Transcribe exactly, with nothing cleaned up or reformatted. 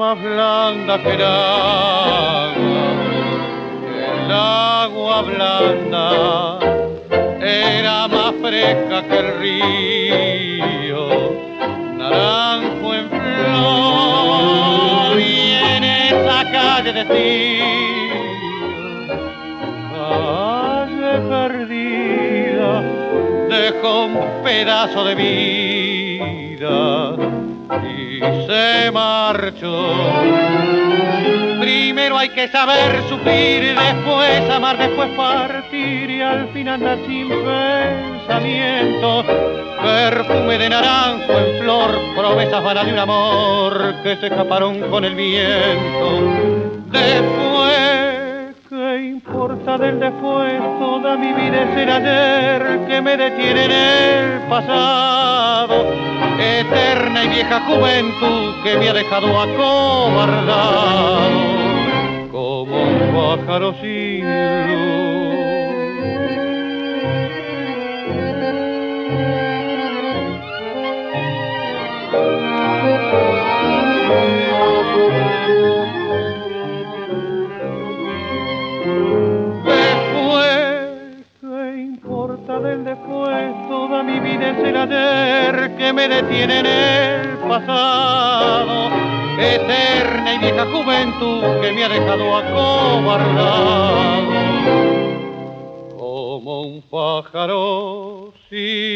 más blanda que el agua, el agua blanda era más fresca que el río, naranjo en flor, y en esa calle de tío, calle perdida, dejó un pedazo de vida y se marchó. Primero hay que saber sufrir, después amar, después partir y al fin andar sin pensamiento. Perfume de naranjo en flor, promesas vanas de un amor que se escaparon con el viento. Después, ¿qué importa del después? Toda mi vida es el ayer que me detiene en el pasado. Eterna y vieja juventud que me ha dejado acobardado como un pájaro sin luz. Después, ¿qué importa del después? Toda mi vida es el ayer que me detiene en el pasado. Eterna y vieja juventud que me ha dejado acobardado como un pájaro sin